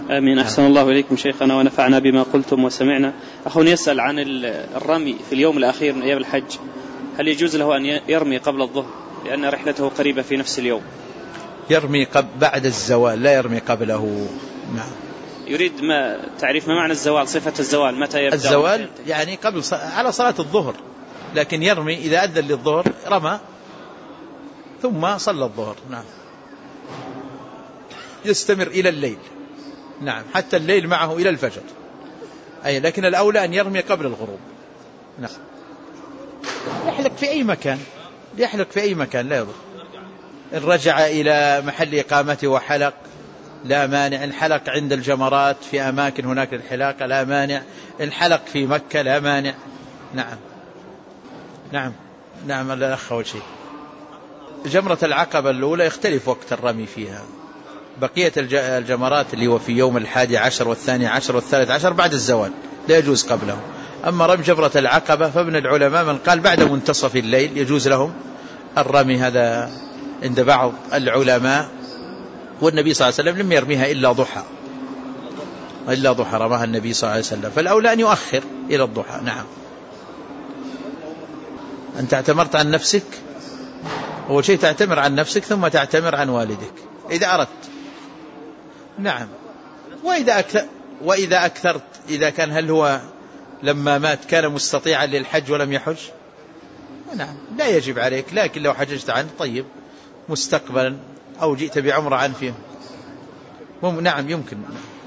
آمين. أحسن الله إليكم شيخنا ونفعنا بما قلتم وسمعنا. أخونا يسأل عن الرمي في اليوم الأخير من أيام الحج، هل يجوز له أن يرمي قبل الظهر لأن رحلته قريبة في نفس اليوم؟ يرمي بعد الزوال، لا يرمي قبله. نعم. يريد تعريف ما معنى الزوال، صفة الزوال متى يبدأ؟ الزوال يعني قبل على صلاة الظهر، لكن يرمي إذا أذن للظهر رمى ثم صلى الظهر. نعم. يستمر إلى الليل. نعم، حتى الليل معه إلى الفجر. أي لكن الأولى أن يرمي قبل الغروب. نعم. يحلق في أي مكان، يحلق في أي مكان لا يضر. إن رجع إلى محل إقامته وحلق لا مانع، إن حلق عند الجمرات في أماكن هناك الحلاقة لا مانع، إن حلق في مكة لا مانع. نعم. نعم. نعم. الأخ أول شيء جمرة العقبة الأولى يختلف وقت الرمي فيها. بقية الجمرات اللي هو في يوم 11 و12 و13 بعد الزوال لا يجوز قبله. أما رمي جمرة العقبة فابن العلماء من قال بعد منتصف الليل يجوز لهم الرمي، هذا عند بعض العلماء. والنبي صلى الله عليه وسلم لم يرميها إلا ضحى رماها النبي صلى الله عليه وسلم، فالأولى أن يؤخر إلى الضحى. نعم. أنت اعتمرت عن نفسك، أول شيء تعتمر عن نفسك ثم تعتمر عن والدك إذا أردت. نعم. وإذا أكثرت، إذا كان هل هو لما مات كان مستطيعا للحج ولم يحج، نعم لا يجب عليك، لكن لو حججت عنه طيب مستقبلا أو جئت بعمرة عنه فيه نعم يمكن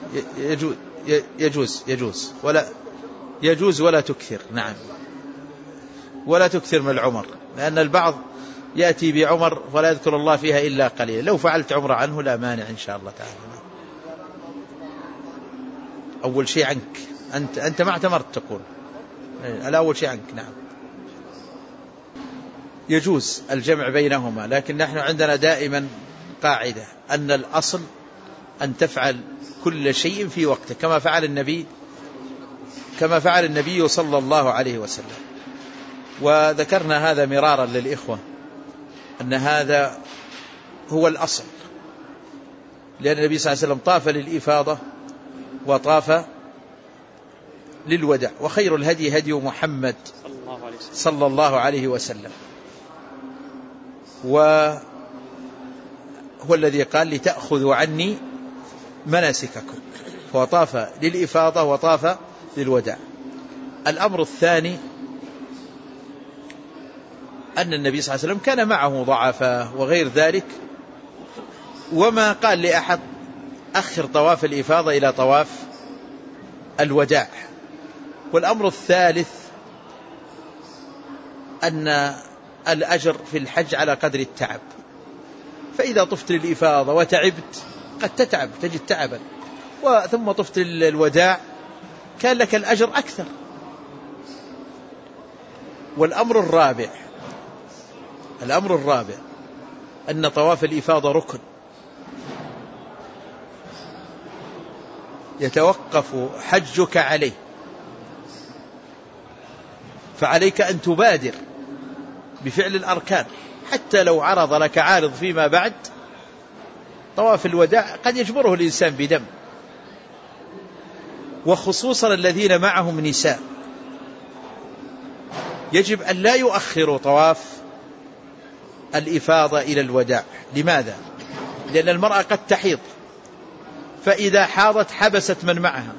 يجوز ولا تكثر. نعم. ولا تكثر من العمر، لأن البعض يأتي بعمر ولا يذكر الله فيها إلا قليلا. لو فعلت عمرة عنه لا مانع إن شاء الله تعالى. أول شيء عنك أنت ما اعتمرت تقول الأول شيء عنك. نعم. يجوز الجمع بينهما، لكن نحن عندنا دائما قاعدة أن الأصل أن تفعل كل شيء في وقته كما فعل النبي صلى الله عليه وسلم. وذكرنا هذا مرارا للإخوة أن هذا هو الأصل، لأن النبي صلى الله عليه وسلم طاف للإفاضة وطاف للوداع، وخير الهدي هدي محمد صلى الله عليه وسلم، وهو الذي قال لتأخذوا عني مناسككم، فطاف للإفاضة وطاف للوداع. الأمر الثاني أن النبي صلى الله عليه وسلم كان معه ضعفاء وغير ذلك، وما قال لأحد أخر طواف الإفاضة إلى طواف الوداع. والأمر الثالث أن الأجر في الحج على قدر التعب، فإذا طفت للإفاضة وتعبت قد تتعب تجد تعبا، ثم طفت للوداع كان لك الأجر أكثر. والأمر الرابع أن طواف الإفاضة ركن يتوقف حجك عليه، فعليك أن تبادر بفعل الأركان حتى لو عرض لك عارض فيما بعد. طواف الوداع قد يجبره الإنسان بدم، وخصوصا الذين معهم نساء يجب أن لا يؤخروا طواف الإفاضة إلى الوداع. لماذا؟ لأن المرأة قد تحيض، فإذا حاضت حبست من معها.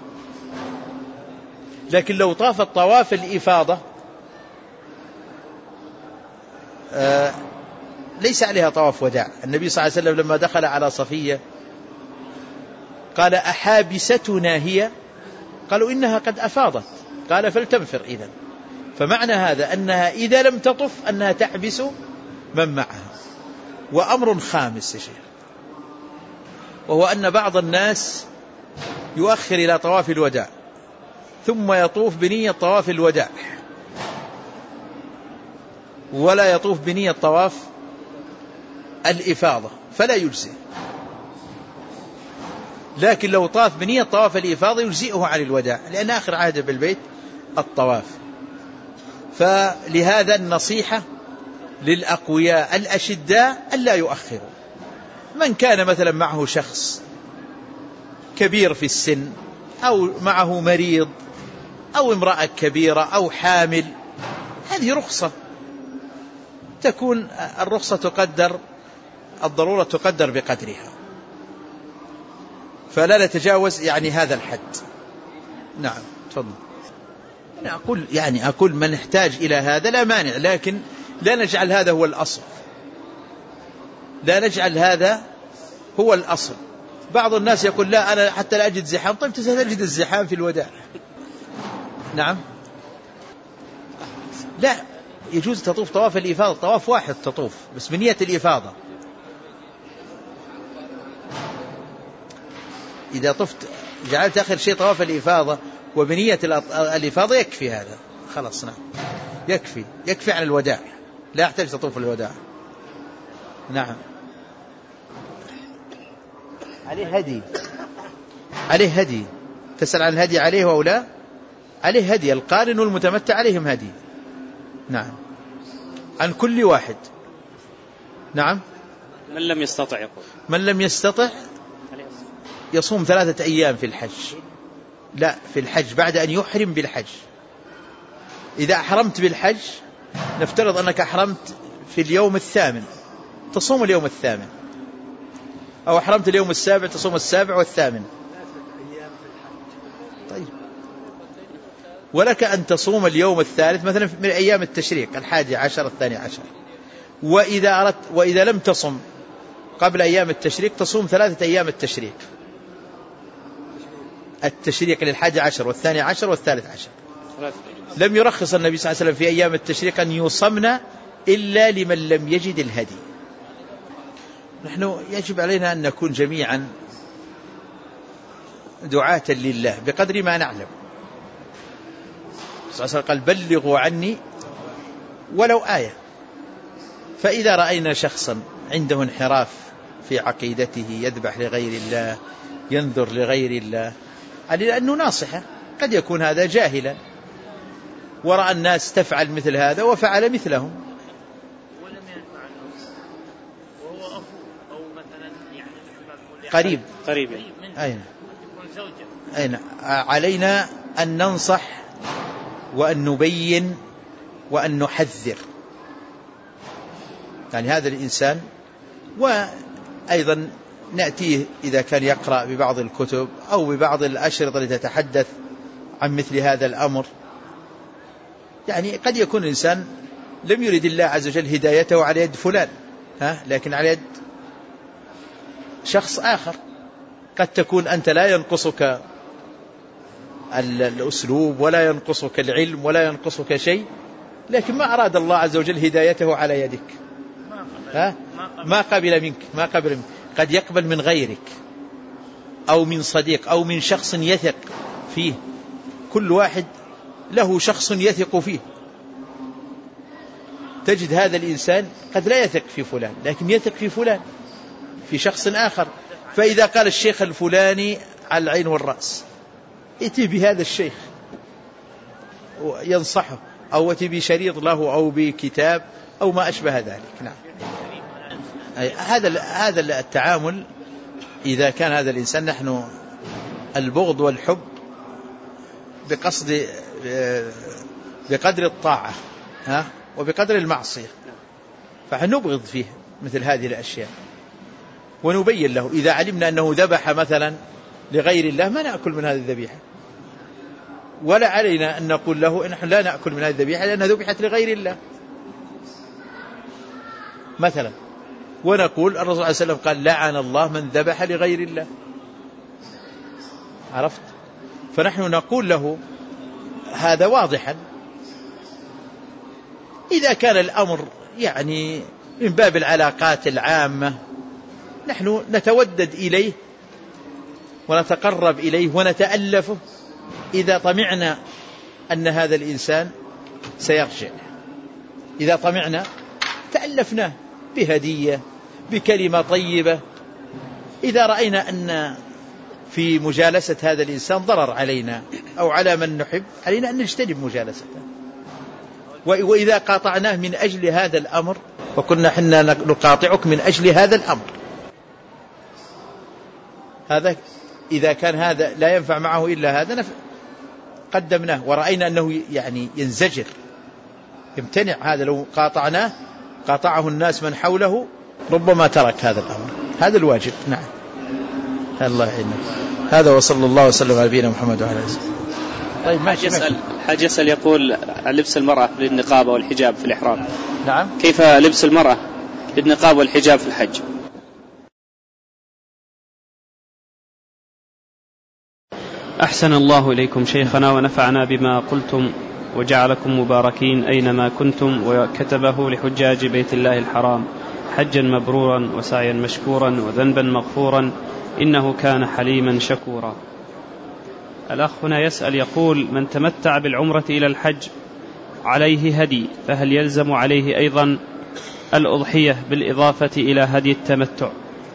لكن لو طافت طواف الإفاضة ليس عليها طواف وداع. النبي صلى الله عليه وسلم لما دخل على صفية قال أحابستنا هي؟ قالوا إنها قد أفاضت. قال فلتنفر إذن. فمعنى هذا أنها إذا لم تطف أنها تحبس من معها. وأمر خامس يا شيخ، وهو أن بعض الناس يؤخر إلى طواف الوداع ثم يطوف بنية طواف الوداع ولا يطوف بنية طواف الإفاضة، فلا يجزئ. لكن لو طاف بنية طواف الإفاضة يجزئه عن الوداع، لأن آخر عهد بالبيت الطواف. فلهذا النصيحة للأقوياء الأشداء ألا يؤخروا. من كان مثلا معه شخص كبير في السن أو معه مريض أو امرأة كبيرة أو حامل، هذه رخصة، تكون الرخصة تقدر، الضرورة تقدر بقدرها، فلا نتجاوز يعني هذا الحد. نعم تفضل. أنا أقول من احتاج إلى هذا لا مانع، لكن لا نجعل هذا هو الأصل، لا نجعل هذا هو الأصل. بعض الناس يقول لا أنا حتى لا أجد زحام. طيب تجد الزحام في الوداع. نعم لا يجوز تطوف طواف الإفاضة، طواف واحد تطوف بس بنية الإفاضة. إذا طفت جعلت آخر شيء طواف الإفاضة وبنية الإفاضة يكفي هذا خلاص. نعم يكفي عن الوداع، لا يحتاج تطوف الوداع. نعم عليه هدي تسأل عن الهدي عليه أو لا؟ عليه هدي، القارن والمتمتع عليهم هدي. نعم عن كل واحد. نعم من لم يستطع، يقول من لم يستطع يصوم 3 أيام في الحج. لا في الحج بعد أن يحرم بالحج. إذا أحرمت بالحج نفترض أنك أحرمت في اليوم 8 تصوم اليوم 8، أو أحرمت اليوم 7 تصوم 7 و8. طيب ولك أن تصوم اليوم 3 مثلا من أيام التشريق 11 12. وإذا لم تصم قبل أيام التشريق تصوم 3 أيام التشريق لل11 وال12 وال13. لم يرخص النبي صلى الله عليه وسلم في أيام التشريق أن يصمنا إلا لمن لم يجد الهدي. نحن يجب علينا أن نكون جميعا دعاة لله بقدر ما نعلم. صلى الله عليه وسلم قال بلغوا عني ولو آية. فإذا رأينا شخصا عنده انحراف في عقيدته، يذبح لغير الله، ينذر لغير الله، علينا أنه ناصحة. قد يكون هذا جاهلا ورأى الناس تفعل مثل هذا وفعل مثلهم، ولم ينفع وهو أخو أو مثلا يعني قريب أين علينا أن ننصح وأن نبين وأن نحذر. يعني هذا الإنسان، وأيضا نأتيه إذا كان يقرأ ببعض الكتب أو ببعض الأشرطة التي تتحدث عن مثل هذا الأمر. يعني قد يكون الإنسان لم يرد الله عز وجل هدايته على يد فلان، لكن على يد شخص آخر. قد تكون أنت لا ينقصك الأسلوب ولا ينقصك العلم ولا ينقصك شيء، لكن ما أراد الله عز وجل هدايته على يدك، ما قبل منك. قد يقبل من غيرك أو من صديق أو من شخص يثق فيه. كل واحد له شخص يثق فيه. تجد هذا الإنسان قد لا يثق في فلان لكن يثق في فلان في شخص آخر. فإذا قال الشيخ الفلاني على العين والرأس، ائتي بهذا الشيخ ينصحه، أو ائتي بشريط له أو بكتاب أو ما أشبه ذلك. نعم هذا التعامل. إذا كان هذا الإنسان نحن البغض والحب بقدر الطاعة وبقدر المعصية، فنبغض فيه مثل هذه الأشياء ونبين له. إذا علمنا أنه ذبح مثلا لغير الله ما نأكل من هذه الذبيحة، ولا علينا أن نقول له نحن لا نأكل من هذه الذبيحة لأنها ذبحت لغير الله مثلا. ونقول الرسول صلى الله عليه وسلم قال لعن الله من ذبح لغير الله. عرفت؟ فنحن نقول له هذا واضحا. إذا كان الأمر يعني من باب العلاقات العامة نحن نتودد إليه ونتقرب إليه ونتألفه إذا طمعنا أن هذا الإنسان سيرجع. إذا طمعنا تألفناه بهدية بكلمة طيبة. إذا رأينا أن في مجالسة هذا الإنسان ضرر علينا أو على من نحب علينا أن نجتنب مجالسته. وإذا قاطعناه من أجل هذا الأمر وكنا حنا نقاطعك من أجل هذا الأمر، إذا كان هذا لا ينفع معه إلا هذا قدمناه، ورأينا أنه يعني ينزجر يمتنع هذا، لو قاطعه الناس من حوله ربما ترك هذا الأمر. هذا الواجب. نعم. الله يعينك. هذا وصلى الله وسلم على نبينا محمد وعلى آله وسلم. طيب حاج يسأل يقول عن لبس المرأة للنقاب والحجاب في الإحرام. نعم. كيف لبس المرأة للنقاب والحجاب في الحج؟ أحسن الله إليكم شيخنا ونفعنا بما قلتم وجعلكم مباركين أينما كنتم، وكتبه لحجاج بيت الله الحرام حجا مبرورا وسعيا مشكورا وذنبا مغفورا إنه كان حليما شكورا. الأخ هنا يسأل يقول: من تمتع بالعمرة إلى الحج عليه هدي، فهل يلزم عليه أيضا الأضحية بالإضافة إلى هدي التمتع؟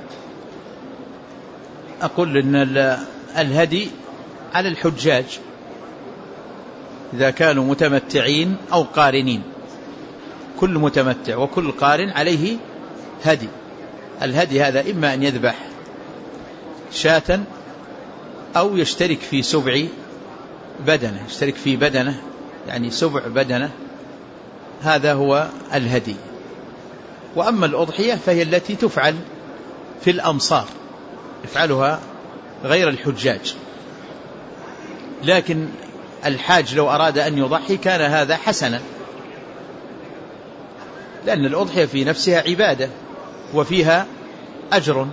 أقول إن الهدي على الحجاج إذا كانوا متمتعين أو قارنين، كل متمتع وكل قارن عليه هدي. الهدي هذا إما أن يذبح شاة أو يشترك في سبع بدنة، يشترك في بدنة يعني سبع بدنة، هذا هو الهدي. وأما الأضحية فهي التي تفعل في الأمصار، يفعلها غير الحجاج. لكن الحاج لو أراد أن يضحي كان هذا حسنا، لأن الأضحية في نفسها عبادة وفيها أجر،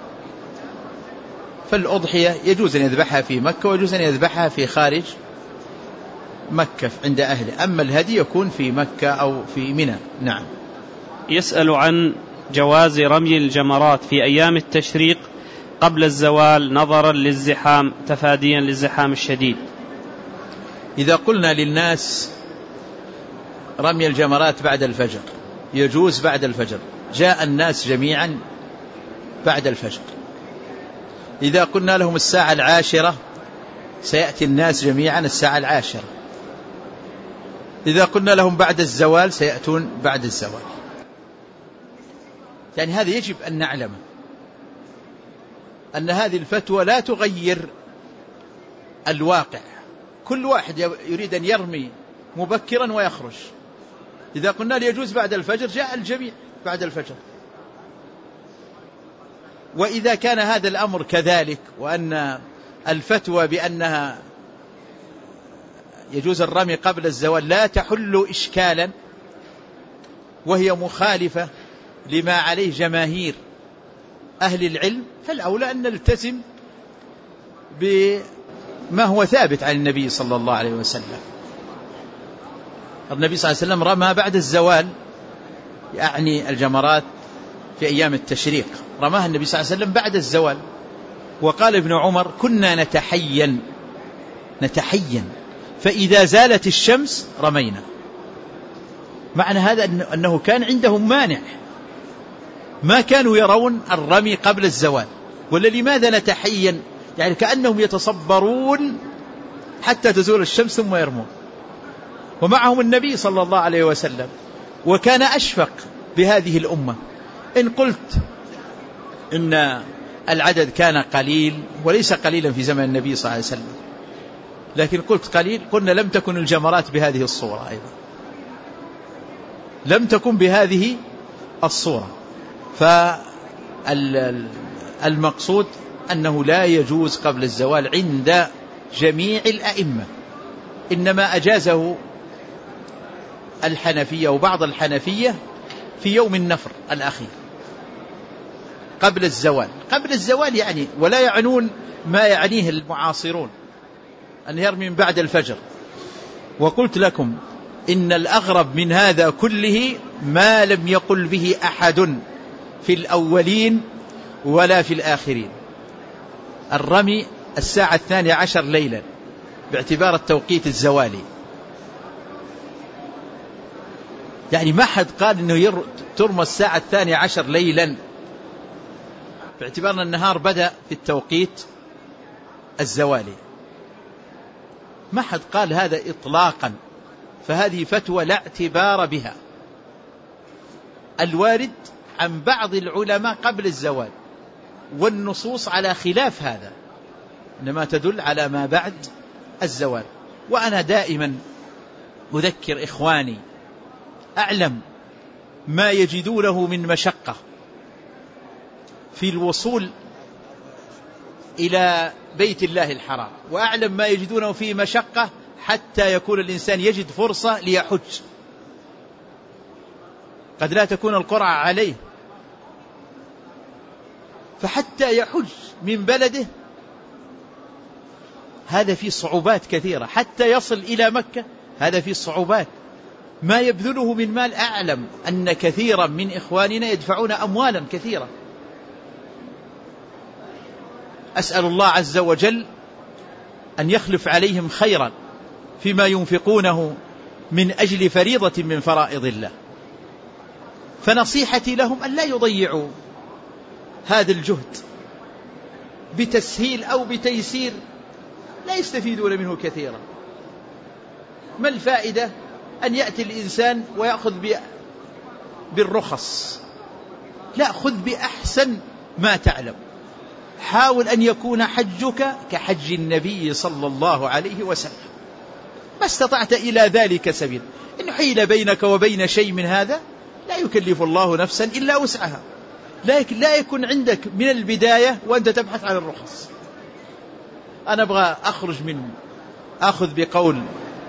فالأضحية يجوز أن يذبحها في مكة ويجوز أن يذبحها في خارج مكة عند أهله. أما الهدي يكون في مكة أو في منى. نعم. يسأل عن جواز رمي الجمرات في أيام التشريق قبل الزوال نظرا للزحام، تفاديا للزحام الشديد. إذا قلنا للناس رمي الجمرات بعد الفجر، يجوز بعد الفجر، جاء الناس جميعا بعد الفجر. إذا قلنا لهم الساعة 10 سيأتي الناس جميعا الساعة 10. إذا قلنا لهم بعد الزوال سيأتون بعد الزوال. يعني هذا يجب أن نعلم أن هذه الفتوى لا تغير الواقع. كل واحد يريد أن يرمي مبكرا ويخرج. إذا قلنا ليجوز بعد الفجر جاء الجميع بعد الفجر. وإذا كان هذا الأمر كذلك، وأن الفتوى بأنها يجوز الرمي قبل الزوال لا تحل إشكالا، وهي مخالفة لما عليه جماهير أهل العلم، فالأولى أن نلتزم بما هو ثابت عن النبي صلى الله عليه وسلم. النبي صلى الله عليه وسلم رمى بعد الزوال، يعني الجمرات في أيام التشريق رماها النبي صلى الله عليه وسلم بعد الزوال. وقال ابن عمر: كنا نتحين فإذا زالت الشمس رمينا. معنى هذا أنه كان عندهم مانع، ما كانوا يرون الرمي قبل الزوال. ولا لماذا نتحين؟ يعني كأنهم يتصبرون حتى تزول الشمس ثم يرمون، ومعهم النبي صلى الله عليه وسلم، وكان أشفق بهذه الأمة. إن قلت إن العدد كان قليل، وليس قليلا في زمن النبي صلى الله عليه وسلم، لكن قلت قليل، قلنا لم تكن الجمرات بهذه الصورة، أيضا لم تكن بهذه الصورة. فالمقصود أنه لا يجوز قبل الزوال عند جميع الأئمة، إنما أجازه الحنفية وبعض الحنفية في يوم النفر الأخير قبل الزوال. قبل الزوال يعني، ولا يعنون ما يعنيه المعاصرون أن يرمي من بعد الفجر. وقلت لكم إن الأغرب من هذا كله ما لم يقل به أحد في الأولين ولا في الآخرين: الرمي الساعة 12 ليلا باعتبار التوقيت الزوالي. يعني ما حد قال أنه ترمى الساعة 12 ليلا باعتبار أن النهار بدأ في التوقيت الزوالي، ما حد قال هذا إطلاقا. فهذه فتوى لا اعتبار بها. الوارد عن بعض العلماء قبل الزوال، والنصوص على خلاف هذا. إنما تدل على ما بعد الزوال. وأنا دائما أذكر إخواني، أعلم ما يجدونه من مشقة في الوصول إلى بيت الله الحرام، وأعلم ما يجدونه فيه مشقة حتى يكون الإنسان يجد فرصة ليحج. قد لا تكون القرعة عليه، فحتى يحج من بلده هذا فيه صعوبات كثيرة، حتى يصل إلى مكة هذا فيه صعوبات. ما يبذله من مال، أعلم أن كثيرا من إخواننا يدفعون أموالا كثيرة. أسأل الله عز وجل أن يخلف عليهم خيرا فيما ينفقونه من أجل فريضة من فرائض الله. فنصيحتي لهم أن لا يضيعوا هذا الجهد بتسهيل أو بتيسير لا يستفيدون منه كثيرا. ما الفائدة أن يأتي الإنسان ويأخذ بالرخص؟ لا، خذ بأحسن ما تعلم. حاول أن يكون حجك كحج النبي صلى الله عليه وسلم، ما استطعت إلى ذلك سبيل. إن حيل بينك وبين شيء من هذا لا يكلف الله نفسا إلا وسعها، لكن لا يكون عندك من البداية وأنت تبحث عن الرخص. أنا أبغى أخذ بقول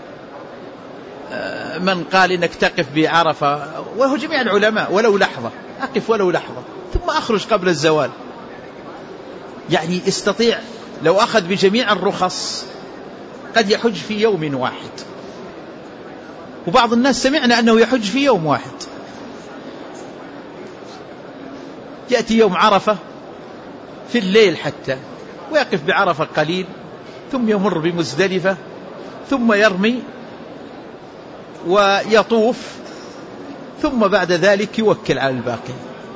من قال إنك تقف بعرفة، وهو جميع العلماء، ولو لحظة، أقف ولو لحظة ثم أخرج قبل الزوال. يعني استطيع لو أخذ بجميع الرخص قد يحج في يوم واحد، وبعض الناس سمعنا أنه يحج في يوم واحد. يأتي يوم عرفة في الليل حتى، ويقف بعرفة قليل، ثم يمر بمزدلفة، ثم يرمي ويطوف، ثم بعد ذلك يوكل على الباقي.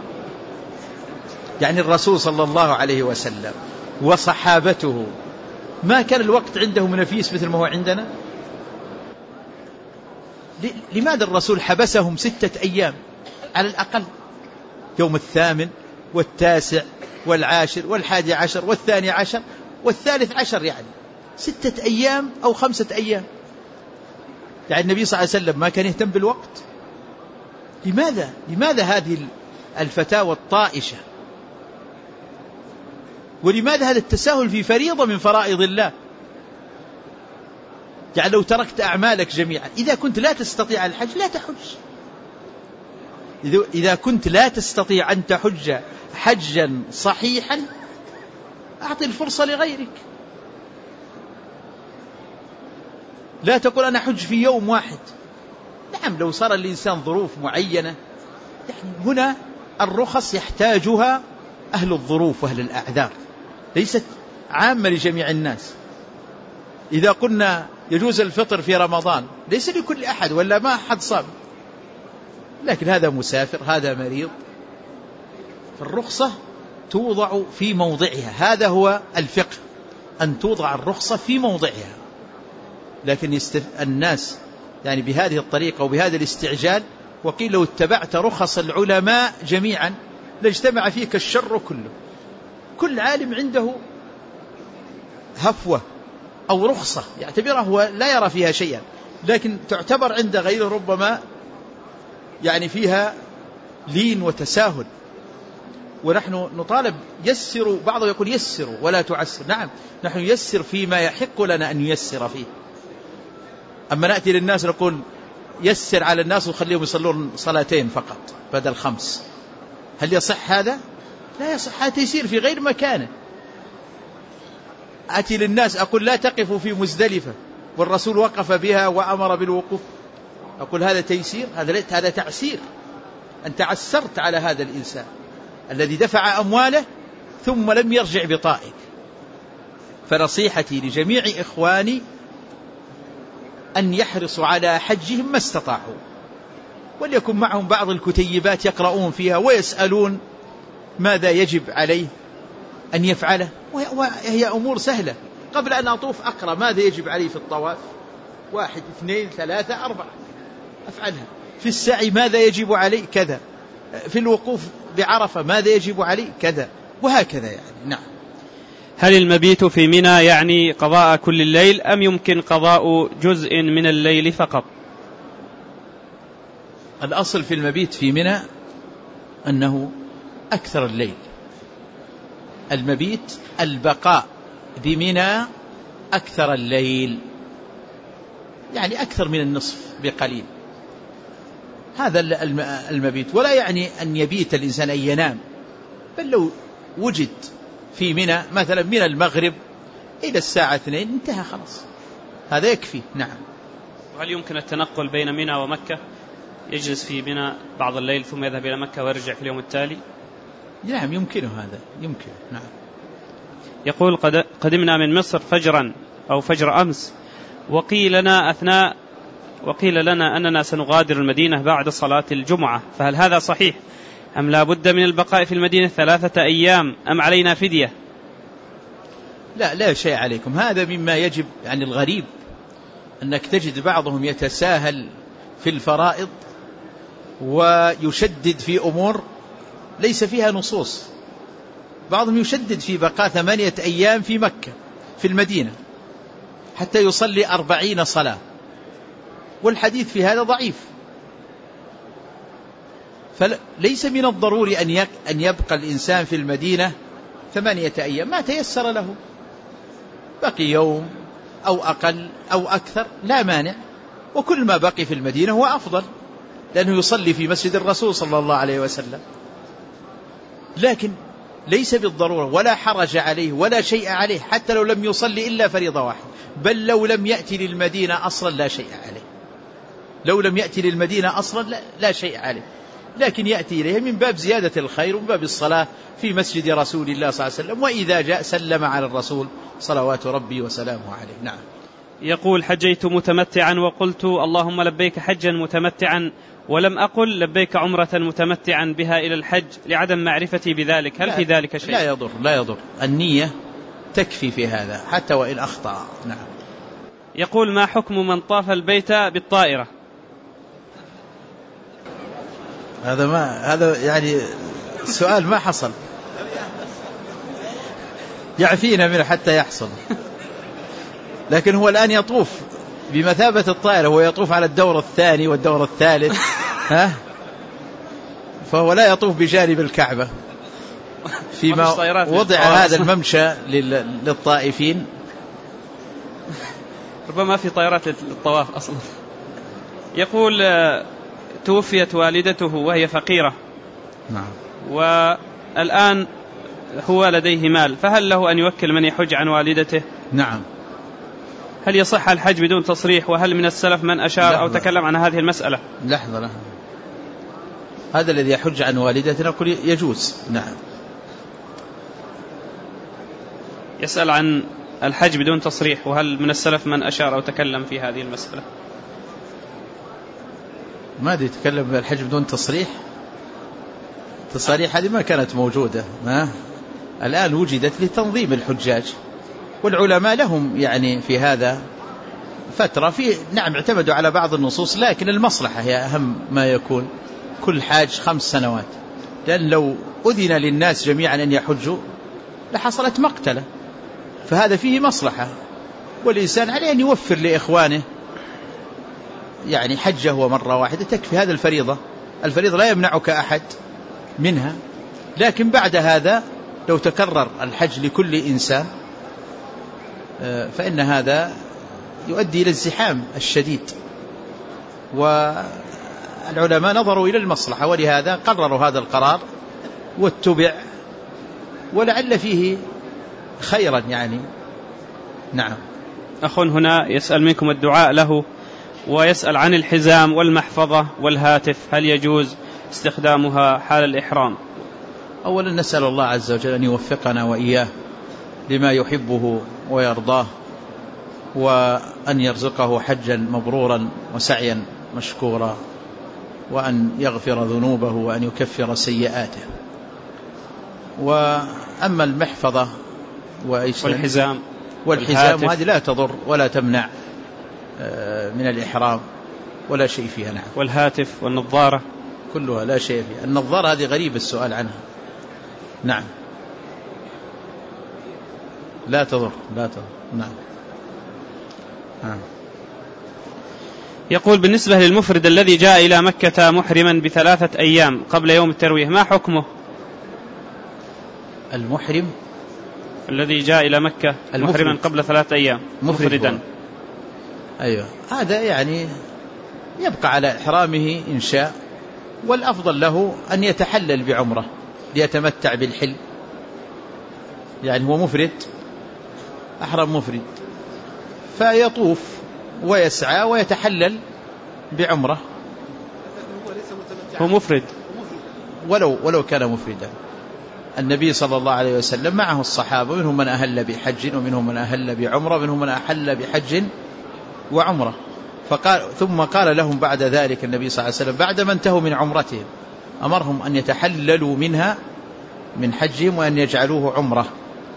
يعني الرسول صلى الله عليه وسلم وصحابته ما كان الوقت عندهم نفيس مثل ما هو عندنا. لماذا الرسول حبسهم 6 أيام على الأقل؟ يوم 8 و9 و10 و11 و12 و13، يعني 6 أيام أو 5 أيام. يعني النبي صلى الله عليه وسلم ما كان يهتم بالوقت؟ لماذا هذه الفتاوى الطائشة؟ ولماذا هذا التساهل في فريضة من فرائض الله؟ يعني لو تركت أعمالك جميعا، إذا كنت لا تستطيع الحج لا تحج. إذا كنت لا تستطيع أن تحج حجا صحيحا أعطي الفرصة لغيرك. لا تقول أنا حج في يوم واحد. نعم، لو صار الإنسان ظروف معينة، يعني هنا الرخص يحتاجها أهل الظروف وأهل الأعذار، ليست عامة لجميع الناس. إذا قلنا يجوز الفطر في رمضان ليس لكل أحد، ولا ما أحد صام، لكن هذا مسافر، هذا مريض، فالرخصة توضع في موضعها. هذا هو الفقه، أن توضع الرخصة في موضعها. لكن الناس يعني بهذه الطريقة وبهذا الاستعجال، وقيل لو اتبعت رخص العلماء جميعا لاجتمع فيك الشر كله. كل عالم عنده هفوة أو رخصة يعتبرها هو لا يرى فيها شيئا، لكن تعتبر عند غيره ربما يعني فيها لين وتساهل. ونحن نطالب يسروا، بعضهم يقول يسروا ولا تعسر. نعم، نحن يسر فيما يحق لنا أن ييسر فيه. أما نأتي للناس نقول يسر على الناس وخليهم يصلون 2 فقط بدل 5، هل يصح هذا؟ لا يصح. هذا تيسير في غير مكانه. أتي للناس أقول لا تقفوا في مزدلفة والرسول وقف بها وأمر بالوقوف، أقول هذا تيسير؟ هذا تعسير. أنت عسرت على هذا الإنسان الذي دفع أمواله ثم لم يرجع بطائك. فنصيحتي لجميع إخواني أن يحرصوا على حجهم ما استطاعوا، وليكن معهم بعض الكتيبات يقرؤون فيها ويسألون ماذا يجب عليه أن يفعله، وهي أمور سهلة. قبل أن أطوف أقرأ ماذا يجب عليه في الطواف، 1 2 3 4 أفعلها. في السعي ماذا يجب عليه كذا، في الوقوف بعرفة ماذا يجب عليه كذا، وهكذا يعني. نعم. هل المبيت في منى يعني قضاء كل الليل أم يمكن قضاء جزء من الليل فقط؟ الأصل في المبيت في منى أنه أكثر الليل. المبيت البقاء بمنى أكثر الليل، يعني أكثر من النصف بقليل. هذا المبيت، ولا يعني أن يبيت الإنسان أن ينام، بل لو وجد في منى مثلا من المغرب إلى الساعة 2 انتهى خلاص، هذا يكفي. نعم. وهل يمكن التنقل بين منى ومكة، يجلس في منى بعض الليل ثم يذهب إلى مكة ويرجع في اليوم التالي؟ نعم يمكنه هذا، يمكن. نعم. يقول قدمنا من مصر فجرا أو فجر أمس، وقيل لنا أننا سنغادر المدينة بعد صلاة الجمعة، فهل هذا صحيح أم لا بد من البقاء في المدينة 3 أيام أم علينا فدية؟ لا شيء عليكم، هذا مما يجب. يعني الغريب أنك تجد بعضهم يتساهل في الفرائض ويشدد في أمور ليس فيها نصوص. بعضهم يشدد في بقاء 8 أيام في مكة في المدينة حتى يصلي 40 صلاة، والحديث في هذا ضعيف. فليس من الضروري أن يبقى الإنسان في المدينة 8 أيام، ما تيسر له، بقي يوم أو أقل أو أكثر لا مانع، وكل ما بقي في المدينة هو أفضل، لأنه يصلي في مسجد الرسول صلى الله عليه وسلم. لكن ليس بالضرورة، ولا حرج عليه ولا شيء عليه، حتى لو لم يصلي إلا فريضة واحدة، بل لو لم يأتي للمدينة أصلا لا شيء عليه، لو لم يأتي للمدينة أصلا لا شيء عليه، لكن يأتي إليه من باب زيادة الخير ومن باب الصلاة في مسجد رسول الله صلى الله عليه وسلم، وإذا جاء سلم على الرسول صلوات ربي وسلامه عليه. نعم. يقول حجيت متمتعا وقلت اللهم لبيك حجا متمتعا، ولم أقل لبيك عمرة متمتعا بها إلى الحج لعدم معرفتي بذلك، هل في ذلك شيء؟ لا يضر، النية تكفي في هذا حتى وإن أخطأ. نعم. يقول ما حكم من طاف البيت بالطائرة؟ هذا يعني سؤال ما حصل، يعفينا منه حتى يحصل. لكن هو الآن يطوف بمثابة الطائرة، هو يطوف على الدور الثاني والدور الثالث فهو لا يطوف بجانب الكعبة فيما وضع هذا الممشى للطائفين. ربما في طائرات للطواف أصلا. يقول توفيت والدته وهي فقيرة، نعم، والآن هو لديه مال، فهل له أن يوكل من يحج عن والدته؟ نعم. هل يصح الحج بدون تصريح؟ وهل من السلف من أشار أو تكلم عن هذه المسألة؟ لحظة، هذا الذي يحج عن والدته نقول يجوز. نعم. يسأل عن الحج بدون تصريح، وهل من السلف من أشار أو تكلم في هذه المسألة؟ ماذا يتكلم بالحج بدون تصريح؟ تصاريح هذه ما كانت موجودة، الآن وجدت لتنظيم الحجاج، والعلماء لهم يعني في هذا فترة نعم اعتمدوا على بعض النصوص، لكن المصلحة هي أهم ما يكون. كل حاج 5 سنوات، لأن لو أذن للناس جميعا أن يحجوا لحصلت مقتلة، فهذا فيه مصلحة، والإنسان عليه أن يوفر لإخوانه يعني حجة ومرة واحدة تكفي. هذا الفريضة لا يمنعك أحد منها، لكن بعد هذا لو تكرر الحج لكل إنسان فإن هذا يؤدي إلى الزحام الشديد، والعلماء نظروا إلى المصلحة ولهذا قرروا هذا القرار واتبع، ولعل فيه خيرا يعني. نعم. أخ هنا يسأل منكم الدعاء له، ويسأل عن الحزام والمحفظة والهاتف، هل يجوز استخدامها حال الإحرام؟ أولا نسأل الله عز وجل أن يوفقنا وإياه لما يحبه ويرضاه، وأن يرزقه حجا مبرورا وسعيا مشكورا، وأن يغفر ذنوبه وأن يكفر سيئاته. وأما المحفظة والحزام هذه لا تضر ولا تمنع من الإحرام ولا شيء فيها. نعم. والهاتف والنظارة كلها لا شيء فيها. النظارة هذه غريب السؤال عنها. نعم. لا تضر. نعم. يقول بالنسبة للمفرد الذي جاء إلى مكة محرما ب3 أيام قبل يوم التروية ما حكمه؟ المحرم الذي جاء إلى مكة محرما قبل 3 أيام مفردا. أيوة، هذا يعني يبقى على إحرامه إن شاء، والأفضل له أن يتحلل بعمرة ليتمتع بالحل. يعني هو مفرد، أحرم مفرد، فيطوف ويسعى ويتحلل بعمرة. هو مفرد ولو كان مفردا. النبي صلى الله عليه وسلم معه الصحابة، منهم من أهل بحج ومنهم من أهل بعمرة ومنهم من أحل بحج وعمرة. ثم قال لهم بعد ذلك النبي صلى الله عليه وسلم بعد ما انتهوا من عمرتهم أمرهم أن يتحللوا منها من حجهم وأن يجعلوه عمرة.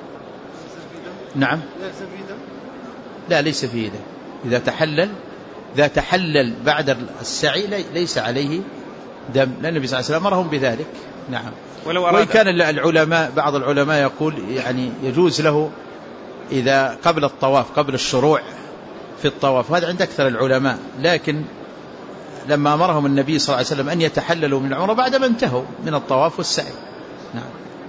نعم. لا، ليس فيه دم. إذا تحلل بعد السعي ليس عليه دم، لأن النبي صلى الله عليه وسلم أمرهم بذلك. نعم. وإن كان العلماء بعض العلماء يقول يعني يجوز له إذا قبل الطواف، قبل الشروع في الطواف، هذا عند أكثر العلماء، لكن لما أمرهم النبي صلى الله عليه وسلم أن يتحللوا من العمرة بعد ما انتهوا من الطواف والسعي. نعم.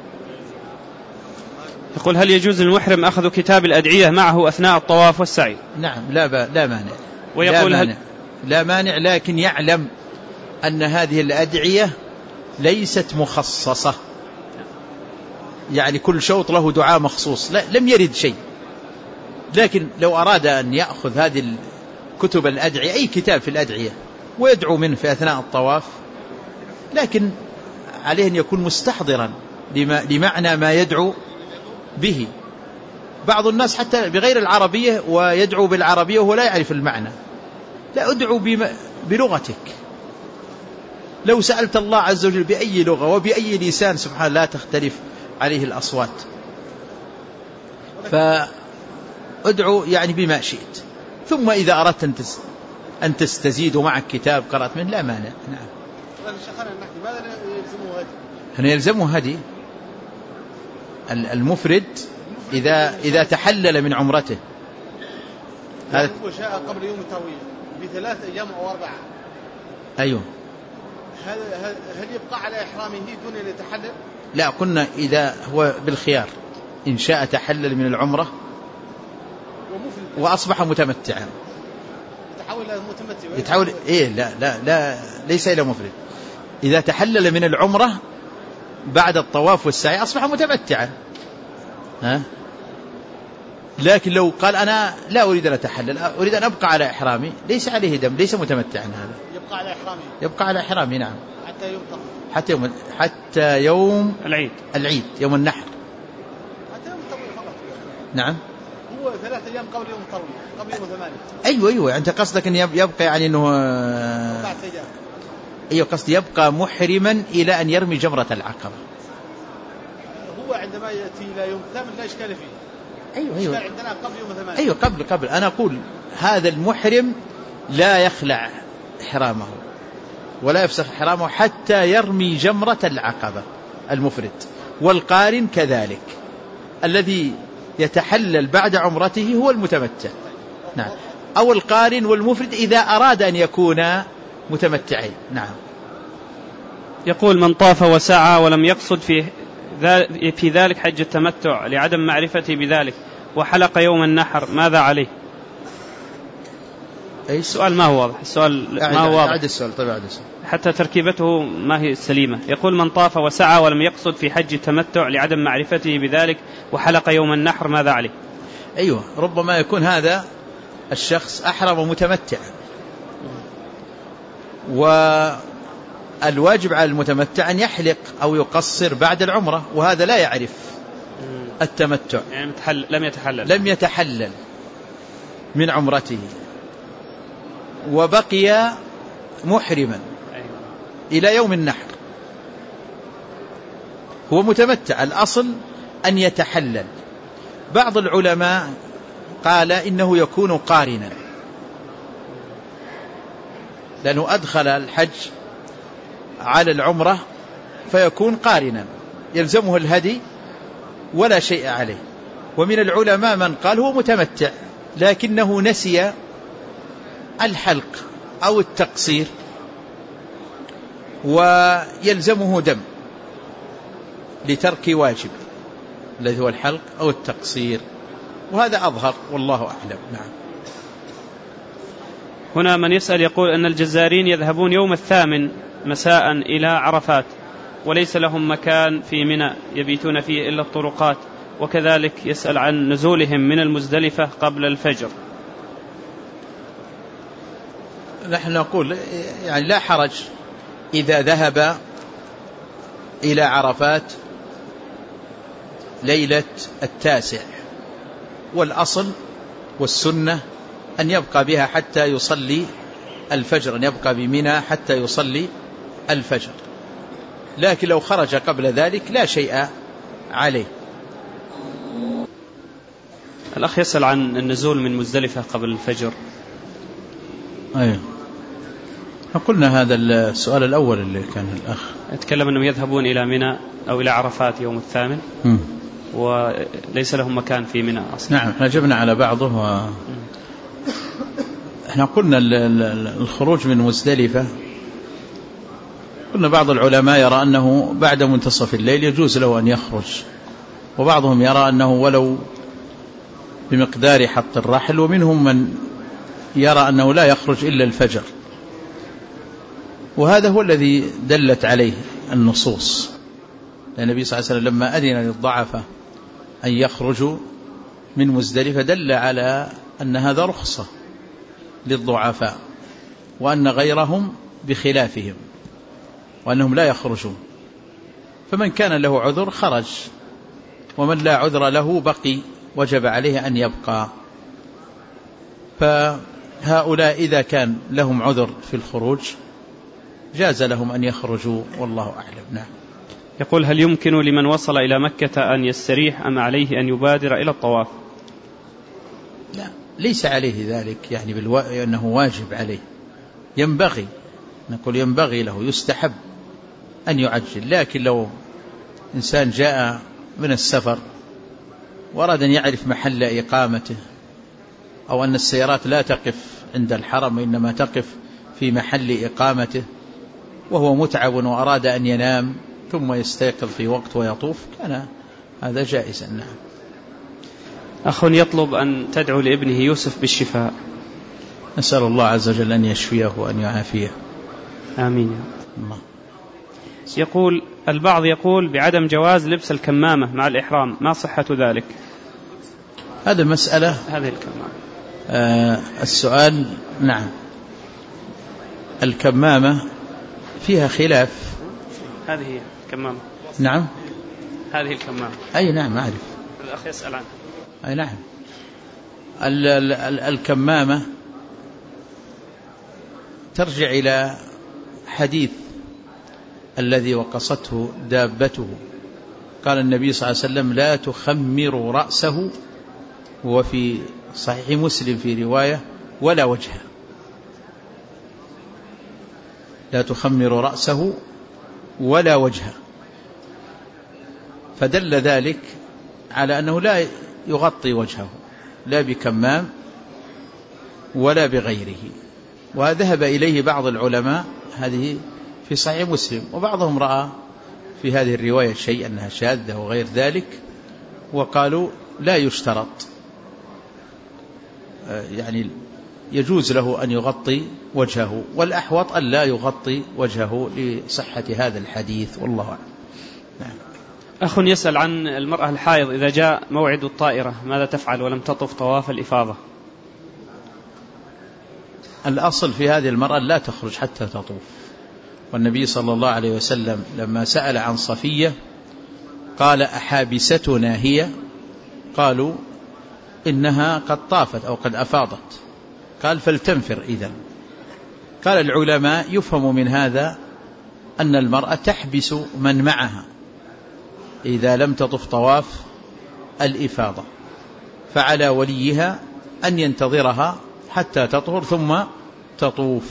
يقول هل يجوز للمحرم أخذ كتاب الأدعية معه أثناء الطواف والسعي؟ نعم، لا مانع. ويقول لا مانع، لكن يعلم أن هذه الأدعية ليست مخصصة، يعني كل شوط له دعاء مخصوص، لم يرد شيء. لكن لو أراد أن يأخذ هذه الكتب الأدعية، أي كتاب في الأدعية، ويدعو منه في أثناء الطواف، لكن عليه أن يكون مستحضرا لمعنى ما يدعو به. بعض الناس حتى بغير العربية ويدعو بالعربية وهو لا يعرف المعنى. لا، أدعو بلغتك. لو سألت الله عز وجل بأي لغة وبأي لسان سبحانه لا تختلف عليه الأصوات، فأدعو يعني بما شئت. ثم إذا أردت أن تستزيد معك كتاب قرأت منه لا مانع. نعم. هنا يلزمه هدي المفرد إذا تحلل من عمرته. هذا هو شاء قبل يوم التروية ب3 أيام أو 4. أيوه. هل يبقى على إحرامه دون أن يتحلل؟ لا، قلنا إذا هو بالخيار، إن شاء تحلل من العمرة وأصبح متمتعا. يتحول إلى متمتع. يتحول إيه؟ لا ليس إلى مفرد. إذا تحلل من العمرة بعد الطواف والسعي أصبح متمتعا. لكن لو قال أنا لا أريد أن أتحلل، أريد أن أبقى على إحرامي، ليس عليه دم، ليس متمتعا. هذا يبقى على إحرامي. نعم. حتى يوم العيد، يوم النحر. حتى يوم التروية فقط. نعم. هو 3 أيام قبل يوم التروية، قبل يوم 8. أيوة. أنت قصدك أن يبقى يعني أنه 4 أيام. أيوة، قصدي يبقى محرما إلى أن يرمي جمرة العقبة. هو عندما يأتي إلى يوم 8 لا إشكال فيه. أيوة. عندنا قبل يوم 8. أيوة، قبل. أنا أقول هذا المحرم لا يخلع إحرامه ولا يفسخ إحرامه حتى يرمي جمرة العقبة المفرد. والقارن كذلك، الذي يتحلل بعد عمرته هو المتمتع. نعم. أو القارن والمفرد إذا أراد أن يكون متمتعين. نعم. يقول من طاف وسعى ولم يقصد في ذلك حج التمتع لعدم معرفته بذلك وحلق يوم النحر ماذا عليه؟ السؤال ما هو واضح. أعد السؤال. طيب أعد السؤال حتى تركيبته ما هي سليمة. يقول من طاف وسعى ولم يقصد في حج التمتع لعدم معرفته بذلك وحلق يوم النحر ماذا عليه؟ أيوة، ربما يكون هذا الشخص أحرم متمتعا، والواجب على المتمتع أن يحلق أو يقصر بعد العمرة، وهذا لا يعرف التمتع، يعني لم يتحلل من عمرته وبقي محرما إلى يوم النحر. هو متمتع، الأصل أن يتحلل. بعض العلماء قال إنه يكون قارنا، لأنه أدخل الحج على العمرة فيكون قارنا، يلزمه الهدي ولا شيء عليه، ومن العلماء من قال هو متمتع لكنه نسي الحلق أو التقصير ويلزمه دم لترك واجب الذي هو الحلق أو التقصير، وهذا أظهر والله أعلم. نعم. هنا من يسأل يقول أن الجزارين يذهبون يوم 8 مساء إلى عرفات وليس لهم مكان في منى يبيتون فيه إلا الطرقات، وكذلك يسأل عن نزولهم من المزدلفة قبل الفجر. نحن نقول يعني لا حرج إذا ذهب إلى عرفات ليلة 9، والأصل والسنة أن يبقى بها حتى يصلي الفجر، أن يبقى بمنى حتى يصلي الفجر، لكن لو خرج قبل ذلك لا شيء عليه. الأخ يسأل عن النزول من مزدلفة قبل الفجر. أيوه، قلنا هذا السؤال الأول اللي كان الأخ يتكلم أنهم يذهبون إلى منى أو إلى عرفات يوم 8 وليس لهم مكان في منى أصلا. نعم، احنا جبنا على بعضه احنا قلنا الخروج من مزدلفة، قلنا بعض العلماء يرى أنه بعد منتصف الليل يجوز له أن يخرج، وبعضهم يرى أنه ولو بمقدار حط الرحل، ومنهم من يرى أنه لا يخرج إلا الفجر، وهذا هو الذي دلت عليه النصوص. النبي صلى الله عليه وسلم لما أذن للضعفاء أن يخرجوا من مزدلفة دل على أن هذا رخصة للضعفاء، وأن غيرهم بخلافهم، وأنهم لا يخرجون، فمن كان له عذر خرج، ومن لا عذر له بقي، وجب عليه أن يبقى. فهؤلاء إذا كان لهم عذر في الخروج جاز لهم أن يخرجوا والله أعلم. نعم. يقول هل يمكن لمن وصل إلى مكة أن يستريح أم عليه أن يبادر إلى الطواف؟ لا، ليس عليه ذلك، يعني أنه واجب عليه، ينبغي، نقول ينبغي له، يستحب أن يعجل. لكن لو إنسان جاء من السفر وأراد أن يعرف محل إقامته، أو أن السيارات لا تقف عند الحرم وإنما تقف في محل إقامته، وهو متعب وأراد أن ينام ثم يستيقظ في وقت ويطوف، كان هذا جائزا. نعم. أخ يطلب أن تدعو لابنه يوسف بالشفاء. نسأل الله عز وجل أن يشفيه وأن يعافيه. آمين. يقول البعض يقول بعدم جواز لبس الكمامة مع الإحرام، ما صحة ذلك؟ هذا مسألة، هذه الكمامة السؤال. نعم، الكمامة فيها خلاف. هذه هي الكمامة. نعم، هذه الكمامة. أي نعم أعرف. الأخ يسأل عنها. أي نعم. الكمامة ترجع إلى حديث الذي وقصته دابته، قال النبي صلى الله عليه وسلم لا تخمر رأسه، وفي صحيح مسلم في رواية ولا وجهه، لا تخمر رأسه ولا وجهه، فدل ذلك على أنه لا يغطي وجهه لا بكمام ولا بغيره، وذهب إليه بعض العلماء، هذه في صحيح مسلم، وبعضهم رأى في هذه الرواية شيء أنها شاذة وغير ذلك، وقالوا لا يشترط، يعني يجوز له أن يغطي وجهه، والأحوط أن لا يغطي وجهه لصحة هذا الحديث والله أعلم. نعم. أخ يسأل عن المرأة الحائض إذا جاء موعد الطائرة ماذا تفعل ولم تطف طواف الإفاضة؟ الأصل في هذه المرأة لا تخرج حتى تطوف، والنبي صلى الله عليه وسلم لما سأل عن صفية قال أحابستنا هي؟ قالوا إنها قد طافت أو قد أفاضت، قال فلتنفر إذن. قال العلماء يفهم من هذا أن المرأة تحبس من معها إذا لم تطف طواف الإفاضة، فعلى وليها أن ينتظرها حتى تطهر ثم تطوف.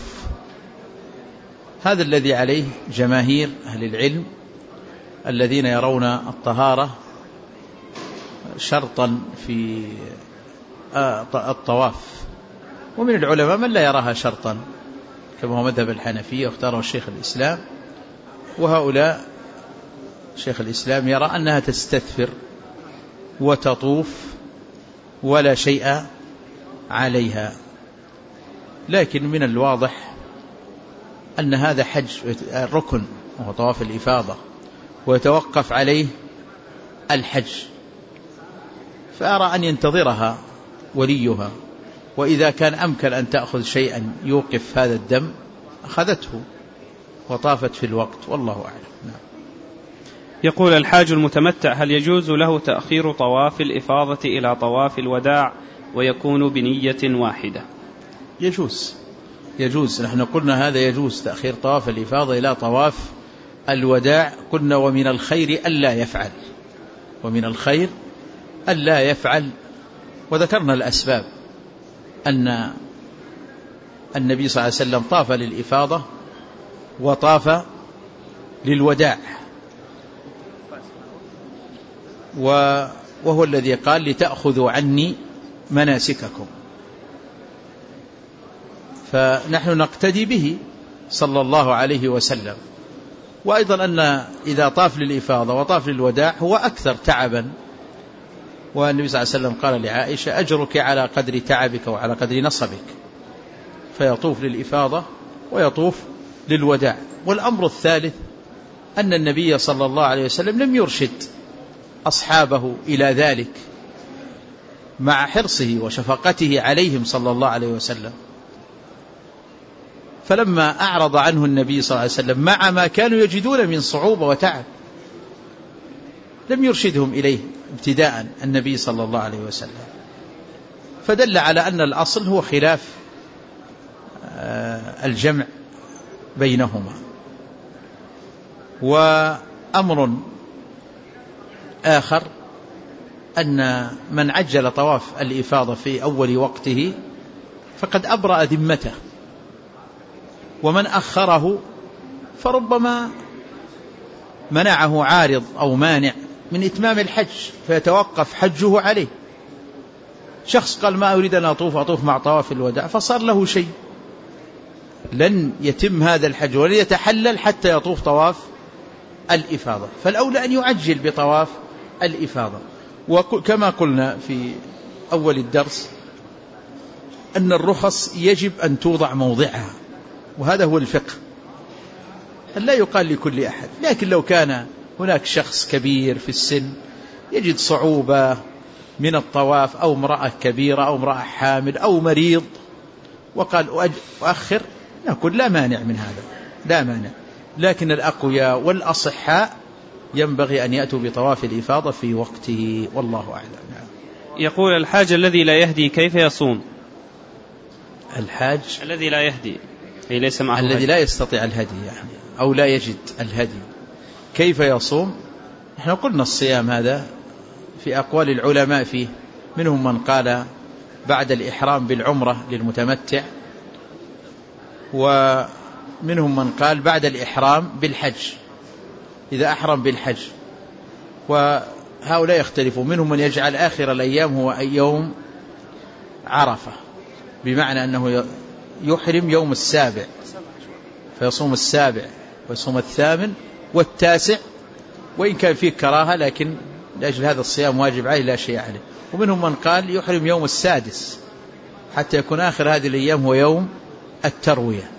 هذا الذي عليه جماهير أهل العلم الذين يرون الطهارة شرطا في الطواف، ومن العلماء من لا يراها شرطا كما هو مذهب الحنفية واختاره الشيخ الإسلام، وهؤلاء شيخ الإسلام يرى أنها تستثفر وتطوف ولا شيء عليها. لكن من الواضح أن هذا حج الركن وهو طواف الإفاضة ويتوقف عليه الحج، فأرى أن ينتظرها وليها، وإذا كان أمكن أن تأخذ شيئا يوقف هذا الدم أخذته وطافت في الوقت، والله أعلم. نعم. يقول الحاج المتمتع: هل يجوز له تأخير طواف الإفاضة إلى طواف الوداع ويكون بنية واحدة؟ يجوز. نحن قلنا هذا يجوز تأخير طواف الإفاضة إلى طواف الوداع. قلنا ومن الخير ألا يفعل، وذكرنا الأسباب، أن النبي صلى الله عليه وسلم طاف للإفاضة وطاف للوداع، وهو الذي قال لتأخذوا عني مناسككم، فنحن نقتدي به صلى الله عليه وسلم. وأيضا أن إذا طاف للإفاضة وطاف للوداع هو أكثر تعبا، والنبي صلى الله عليه وسلم قال لعائشة: أجرك على قدر تعبك وعلى قدر نصبك، فيطوف للإفاضة ويطوف للوداع. والأمر الثالث أن النبي صلى الله عليه وسلم لم يرشد أصحابه إلى ذلك مع حرصه وشفقته عليهم صلى الله عليه وسلم، فلما أعرض عنه النبي صلى الله عليه وسلم مع ما كانوا يجدون من صعوبة وتعب لم يرشدهم إليه ابتداء النبي صلى الله عليه وسلم، فدل على أن الأصل هو خلاف الجمع بينهما. وأمر آخر أن من عجل طواف الإفاضة في أول وقته فقد أبرأ ذمته، ومن أخره فربما منعه عارض أو مانع من إتمام الحج فيتوقف حجه عليه. شخص قال: ما أريد أن أطوف مع طواف الوداع، فصار له شيء، لن يتم هذا الحج ولن يتحلل حتى يطوف طواف الإفاضة، فالأولى أن يعجل بطواف الإفاضة. وكما قلنا في أول الدرس أن الرخص يجب أن توضع موضعها، وهذا هو الفقه، لا يقال لكل أحد. لكن لو كان هناك شخص كبير في السن يجد صعوبة من الطواف، أو امرأة كبيرة أو امرأة حامل أو مريض وقال أؤخر، نقول لا مانع من هذا، لا مانع. لكن الأقوياء والأصحاء ينبغي أن يأتوا بطواف الإفاضة في وقته، والله أعلم. يقول الحاج الذي لا يهدي كيف يصوم؟ الحاج الذي لا يهدي أي ليس معه الذي هدي، لا يستطيع الهدي يعني أو لا يجد الهدي، كيف يصوم؟ نحن قلنا الصيام هذا في أقوال العلماء فيه، منهم من قال بعد الإحرام بالعمرة للمتمتع، ومنهم من قال بعد الإحرام بالحج إذا أحرم بالحج، وهؤلاء يختلفون. منهم من يجعل آخر الأيام هو يوم عرفة، بمعنى أنه يحرم يوم السابع فيصوم السابع ويصوم الثامن والتاسع، وإن كان فيه كراهة لكن لأجل هذا الصيام واجب عليه لا شيء عليه. ومنهم من قال يحرم يوم السادس حتى يكون آخر هذه الأيام هو يوم التروية.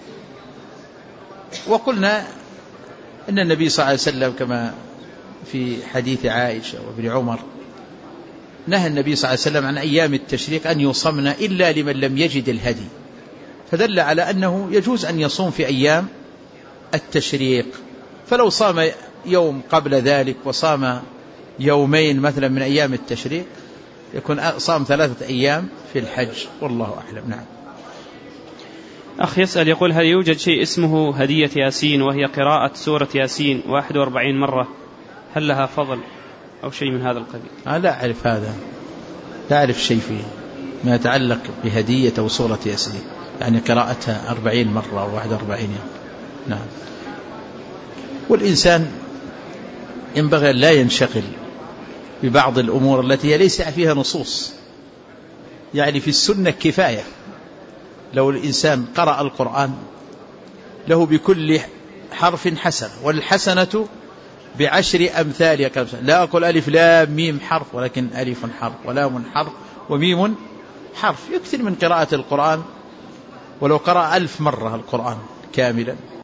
وقلنا أن النبي صلى الله عليه وسلم كما في حديث عائشة وابن عمر نهى النبي صلى الله عليه وسلم عن أيام التشريق أن يصمن إلا لمن لم يجد الهدي، فدل على أنه يجوز أن يصوم في أيام التشريق. فلو صام يوم قبل ذلك وصام يومين مثلا من أيام التشريق يكون صام 3 أيام في الحج، والله أعلم. نعم. أخ يسأل يقول: هل يوجد شيء اسمه هدية ياسين وهي قراءة سورة ياسين 41 مرة، هل لها فضل أو شيء من هذا القبيل؟ لا أعرف هذا، لا أعرف شيء فيه ما يتعلق بهدية أو سورة ياسين، يعني قراءتها 40 مرة أو 41 يوم. نعم. والإنسان ينبغي لا ينشغل ببعض الأمور التي ليس فيها نصوص. يعني في السنة كفاية لو الإنسان قرأ القرآن له بكل حرف حسنة، والحسنة ب10 أمثالها. لا أقول ألف لام ميم حرف، ولكن ألف حرف ولام حرف وميم حرف. يكثر من قراءة القرآن، ولو قرأ 1000 مرة القرآن كاملا